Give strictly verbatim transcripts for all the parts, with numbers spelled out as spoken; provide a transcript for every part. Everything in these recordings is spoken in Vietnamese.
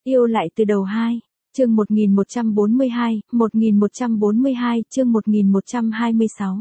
Yêu lại từ đầu hai, chương một nghìn một trăm bốn mươi hai, một nghìn một trăm bốn mươi hai, chương một nghìn một trăm hai mươi sáu.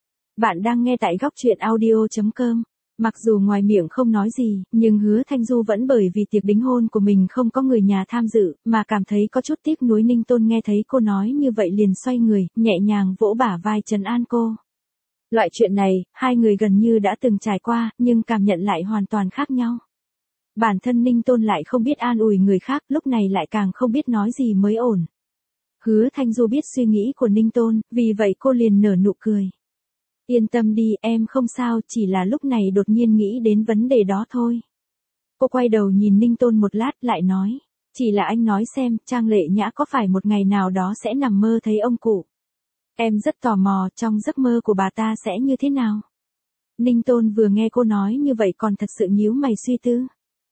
Bạn đang nghe tại góc truyện audio.com. Mặc dù ngoài miệng không nói gì, nhưng Hứa Thanh Du vẫn bởi vì tiệc đính hôn của mình không có người nhà tham dự, mà cảm thấy có chút tiếc nuối. Ninh Tôn nghe thấy cô nói như vậy liền xoay người, nhẹ nhàng vỗ bả vai trấn an cô. Loại chuyện này, hai người gần như đã từng trải qua, nhưng cảm nhận lại hoàn toàn khác nhau. Bản thân Ninh Tôn lại không biết an ủi người khác, lúc này lại càng không biết nói gì mới ổn. Hứa Thanh Du biết suy nghĩ của Ninh Tôn, vì vậy cô liền nở nụ cười. Yên tâm đi, em không sao, chỉ là lúc này đột nhiên nghĩ đến vấn đề đó thôi. Cô quay đầu nhìn Ninh Tôn một lát lại nói, chỉ là anh nói xem, Trang Lệ Nhã có phải một ngày nào đó sẽ nằm mơ thấy ông cụ? Em rất tò mò, trong giấc mơ của bà ta sẽ như thế nào? Ninh Tôn vừa nghe cô nói như vậy còn thật sự nhíu mày suy tư.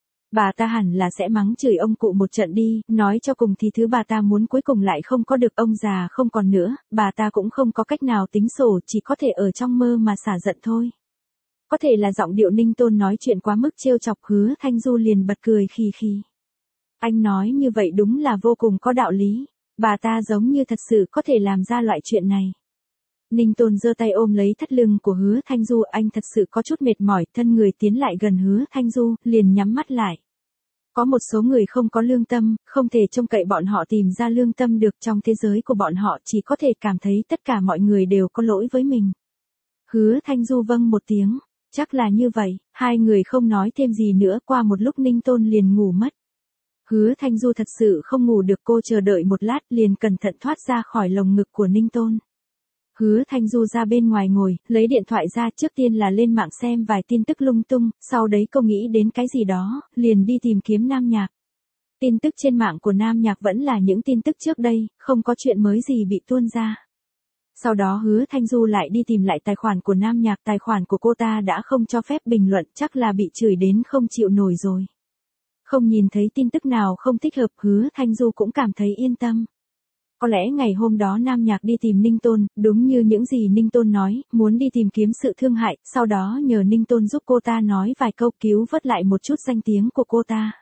Bà ta hẳn là sẽ mắng chửi ông cụ một trận đi, nói cho cùng thì thứ bà ta muốn cuối cùng lại không có được, ông già không còn nữa, bà ta cũng không có cách nào tính sổ, chỉ có thể ở trong mơ mà xả giận thôi. Có thể là giọng điệu Ninh Tôn nói chuyện quá mức trêu chọc, Hứa Thanh Du liền bật cười khì khì. Anh nói như vậy đúng là vô cùng có đạo lý, bà ta giống như thật sự có thể làm ra loại chuyện này. Ninh Tôn giơ tay ôm lấy thắt lưng của Hứa Thanh Du, anh thật sự có chút mệt mỏi, thân người tiến lại gần Hứa Thanh Du, liền nhắm mắt lại. Có một số người không có lương tâm, không thể trông cậy bọn họ tìm ra lương tâm được, trong thế giới của bọn họ chỉ có thể cảm thấy tất cả mọi người đều có lỗi với mình. Hứa Thanh Du vâng một tiếng, chắc là như vậy, hai người không nói thêm gì nữa, qua một lúc Ninh Tôn liền ngủ mất. Hứa Thanh Du thật sự không ngủ được, cô chờ đợi một lát liền cẩn thận thoát ra khỏi lồng ngực của Ninh Tôn. Hứa Thanh Du ra bên ngoài ngồi, lấy điện thoại ra, trước tiên là lên mạng xem vài tin tức lung tung, sau đấy cô nghĩ đến cái gì đó, liền đi tìm kiếm Nam Nhạc. Tin tức trên mạng của Nam Nhạc vẫn là những tin tức trước đây, không có chuyện mới gì bị tuôn ra. Sau đó Hứa Thanh Du lại đi tìm lại tài khoản của Nam Nhạc, tài khoản của cô ta đã không cho phép bình luận, chắc là bị chửi đến không chịu nổi rồi. Không nhìn thấy tin tức nào không thích hợp, Hứa Thanh Du cũng cảm thấy yên tâm. Có lẽ ngày hôm đó Nam Nhạc đi tìm Ninh Tôn, đúng như những gì Ninh Tôn nói, muốn đi tìm kiếm sự thương hại, sau đó nhờ Ninh Tôn giúp cô ta nói vài câu cứu vớt lại một chút danh tiếng của cô ta.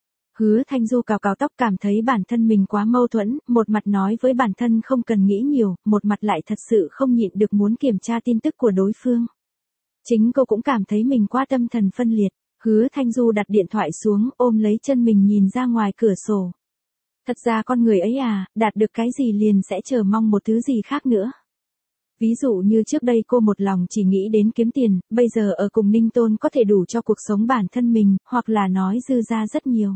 Hứa Thanh Du cào cào tóc, cảm thấy bản thân mình quá mâu thuẫn, một mặt nói với bản thân không cần nghĩ nhiều, một mặt lại thật sự không nhịn được muốn kiểm tra tin tức của đối phương. Chính cô cũng cảm thấy mình quá tâm thần phân liệt. Hứa Thanh Du đặt điện thoại xuống, ôm lấy chân mình nhìn ra ngoài cửa sổ. Thật ra con người ấy à, đạt được cái gì liền sẽ chờ mong một thứ gì khác nữa. Ví dụ như trước đây cô một lòng chỉ nghĩ đến kiếm tiền, bây giờ ở cùng Ninh Tôn có thể đủ cho cuộc sống bản thân mình, hoặc là nói dư ra rất nhiều.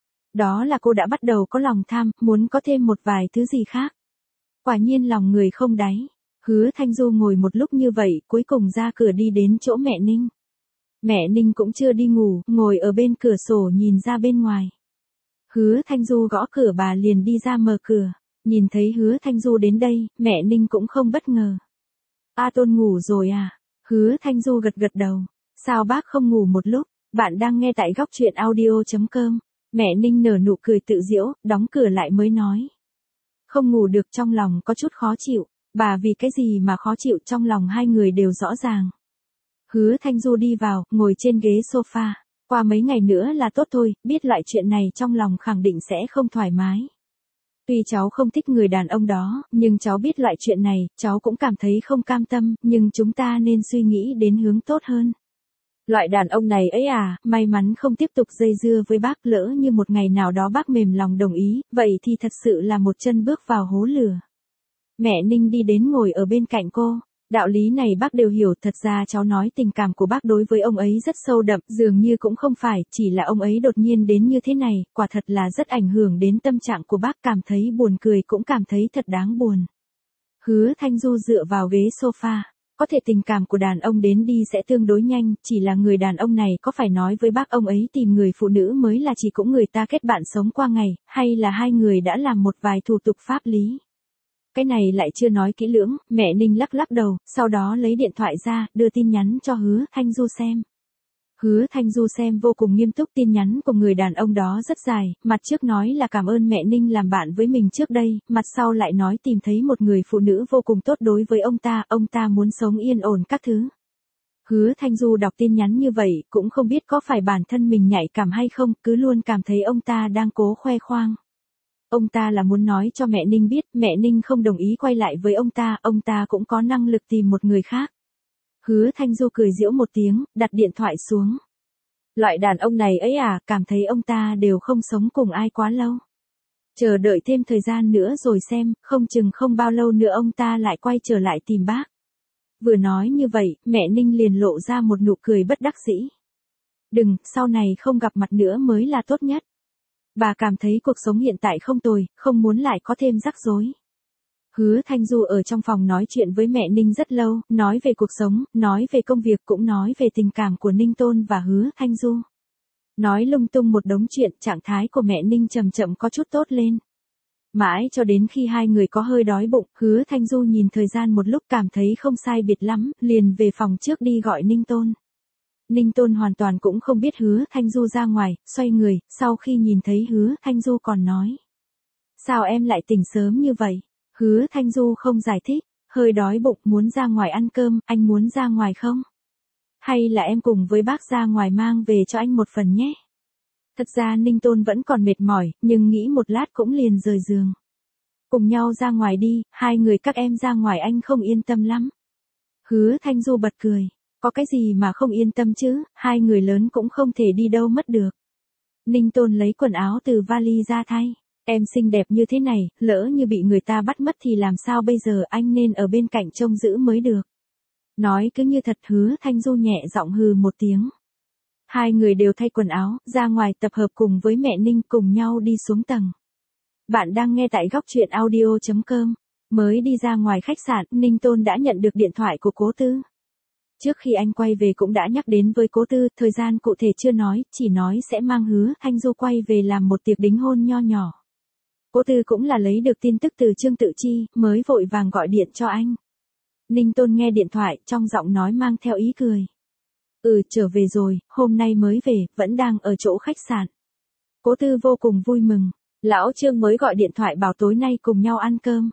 Đó là cô đã bắt đầu có lòng tham, muốn có thêm một vài thứ gì khác. Quả nhiên lòng người không đáy. Hứa Thanh Du ngồi một lúc như vậy, cuối cùng ra cửa đi đến chỗ mẹ Ninh. Mẹ Ninh cũng chưa đi ngủ, ngồi ở bên cửa sổ nhìn ra bên ngoài. Hứa Thanh Du gõ cửa, bà liền đi ra mở cửa. Nhìn thấy Hứa Thanh Du đến đây, mẹ Ninh cũng không bất ngờ. A Tôn ngủ rồi à? Hứa Thanh Du gật gật đầu. Sao bác không ngủ một lúc? Bạn đang nghe tại góc truyện audio.com. Mẹ Ninh nở nụ cười tự giễu, đóng cửa lại mới nói. Không ngủ được, trong lòng có chút khó chịu. Bà vì cái gì mà khó chịu, trong lòng hai người đều rõ ràng. Hứa Thanh Du đi vào, ngồi trên ghế sofa. Qua mấy ngày nữa là tốt thôi, biết loại chuyện này trong lòng khẳng định sẽ không thoải mái. Tuy cháu không thích người đàn ông đó, nhưng cháu biết loại chuyện này, cháu cũng cảm thấy không cam tâm, nhưng chúng ta nên suy nghĩ đến hướng tốt hơn. Loại đàn ông này ấy à, may mắn không tiếp tục dây dưa với bác, lỡ như một ngày nào đó bác mềm lòng đồng ý, vậy thì thật sự là một chân bước vào hố lửa. Mẹ Ninh đi đến ngồi ở bên cạnh cô. Đạo lý này bác đều hiểu, thật ra cháu nói tình cảm của bác đối với ông ấy rất sâu đậm, dường như cũng không phải, chỉ là ông ấy đột nhiên đến như thế này, quả thật là rất ảnh hưởng đến tâm trạng của bác, cảm thấy buồn cười cũng cảm thấy thật đáng buồn. Hứa Thanh Du dựa vào ghế sofa, có thể tình cảm của đàn ông đến đi sẽ tương đối nhanh, chỉ là người đàn ông này có phải nói với bác ông ấy tìm người phụ nữ mới là chỉ cũng người ta kết bạn sống qua ngày, hay là hai người đã làm một vài thủ tục pháp lý. Cái này lại chưa nói kỹ lưỡng, mẹ Ninh lắc lắc đầu, sau đó lấy điện thoại ra, đưa tin nhắn cho Hứa Thanh Du xem. Hứa Thanh Du xem vô cùng nghiêm túc, tin nhắn của người đàn ông đó rất dài, mặt trước nói là cảm ơn mẹ Ninh làm bạn với mình trước đây, mặt sau lại nói tìm thấy một người phụ nữ vô cùng tốt đối với ông ta, ông ta muốn sống yên ổn các thứ. Hứa Thanh Du đọc tin nhắn như vậy, cũng không biết có phải bản thân mình nhạy cảm hay không, cứ luôn cảm thấy ông ta đang cố khoe khoang. Ông ta là muốn nói cho mẹ Ninh biết, mẹ Ninh không đồng ý quay lại với ông ta, ông ta cũng có năng lực tìm một người khác. Hứa Thanh Du cười giễu một tiếng, đặt điện thoại xuống. Loại đàn ông này ấy à, cảm thấy ông ta đều không sống cùng ai quá lâu. Chờ đợi thêm thời gian nữa rồi xem, không chừng không bao lâu nữa ông ta lại quay trở lại tìm bác. Vừa nói như vậy, mẹ Ninh liền lộ ra một nụ cười bất đắc dĩ. Đừng, sau này không gặp mặt nữa mới là tốt nhất. Bà cảm thấy cuộc sống hiện tại không tồi, không muốn lại có thêm rắc rối. Hứa Thanh Du ở trong phòng nói chuyện với mẹ Ninh rất lâu, nói về cuộc sống, nói về công việc, cũng nói về tình cảm của Ninh Tôn và Hứa Thanh Du. Nói lung tung một đống chuyện, trạng thái của mẹ Ninh chậm chậm có chút tốt lên. Mãi cho đến khi hai người có hơi đói bụng, Hứa Thanh Du nhìn thời gian một lúc cảm thấy không sai biệt lắm, liền về phòng trước đi gọi Ninh Tôn. Ninh Tôn hoàn toàn cũng không biết Hứa Thanh Du ra ngoài, xoay người, sau khi nhìn thấy Hứa Thanh Du còn nói. Sao em lại tỉnh sớm như vậy? Hứa Thanh Du không giải thích, hơi đói bụng muốn ra ngoài ăn cơm, anh muốn ra ngoài không? Hay là em cùng với bác ra ngoài mang về cho anh một phần nhé? Thật ra Ninh Tôn vẫn còn mệt mỏi, nhưng nghĩ một lát cũng liền rời giường. Cùng nhau ra ngoài đi, hai người các em ra ngoài anh không yên tâm lắm. Hứa Thanh Du bật cười, có cái gì mà không yên tâm chứ, hai người lớn cũng không thể đi đâu mất được. Ninh Tôn lấy quần áo từ vali ra thay. Em xinh đẹp như thế này, lỡ như bị người ta bắt mất thì làm sao bây giờ, anh nên ở bên cạnh trông giữ mới được. Nói cứ như thật. Hứa Thanh Du nhẹ giọng hừ một tiếng. Hai người đều thay quần áo, ra ngoài tập hợp cùng với mẹ Ninh, cùng nhau đi xuống tầng. Bạn đang nghe tại góc truyện audio chấm com. Mới đi ra ngoài khách sạn, Ninh Tôn đã nhận được điện thoại của Cố Tư. Trước khi anh quay về cũng đã nhắc đến với Cố Tư, thời gian cụ thể chưa nói, chỉ nói sẽ mang Hứa Thanh Du quay về làm một tiệc đính hôn nho nhỏ. Cố Tư cũng là lấy được tin tức từ Trương Tự Chi, mới vội vàng gọi điện cho anh. Ninh Tôn nghe điện thoại, trong giọng nói mang theo ý cười. Ừ, trở về rồi, hôm nay mới về, vẫn đang ở chỗ khách sạn. Cố Tư vô cùng vui mừng. Lão Trương mới gọi điện thoại bảo tối nay cùng nhau ăn cơm.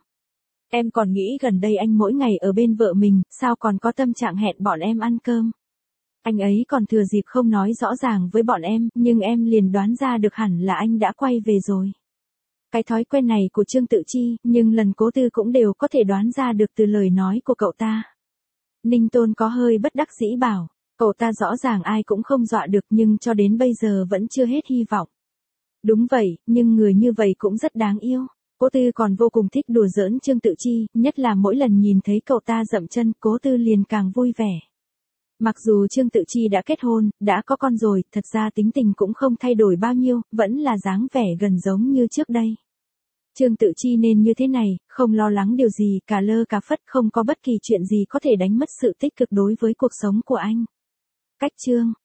Em còn nghĩ gần đây anh mỗi ngày ở bên vợ mình, sao còn có tâm trạng hẹn bọn em ăn cơm. Anh ấy còn thừa dịp không nói rõ ràng với bọn em, nhưng em liền đoán ra được hẳn là anh đã quay về rồi. Cái thói quen này của Trương Tự Chi, nhưng lần Cố Tư cũng đều có thể đoán ra được từ lời nói của cậu ta. Ninh Tôn có hơi bất đắc dĩ bảo, cậu ta rõ ràng ai cũng không dọa được nhưng cho đến bây giờ vẫn chưa hết hy vọng. Đúng vậy, nhưng người như vậy cũng rất đáng yêu. Cố Tư còn vô cùng thích đùa giỡn Trương Tự Chi, nhất là mỗi lần nhìn thấy cậu ta dậm chân, Cố Tư liền càng vui vẻ. Mặc dù Trương Tự Chi đã kết hôn, đã có con rồi, thật ra tính tình cũng không thay đổi bao nhiêu, vẫn là dáng vẻ gần giống như trước đây. Trương Tự Chi nên như thế này, không lo lắng điều gì, cả lơ cả phất, không có bất kỳ chuyện gì có thể đánh mất sự tích cực đối với cuộc sống của anh. Cách chương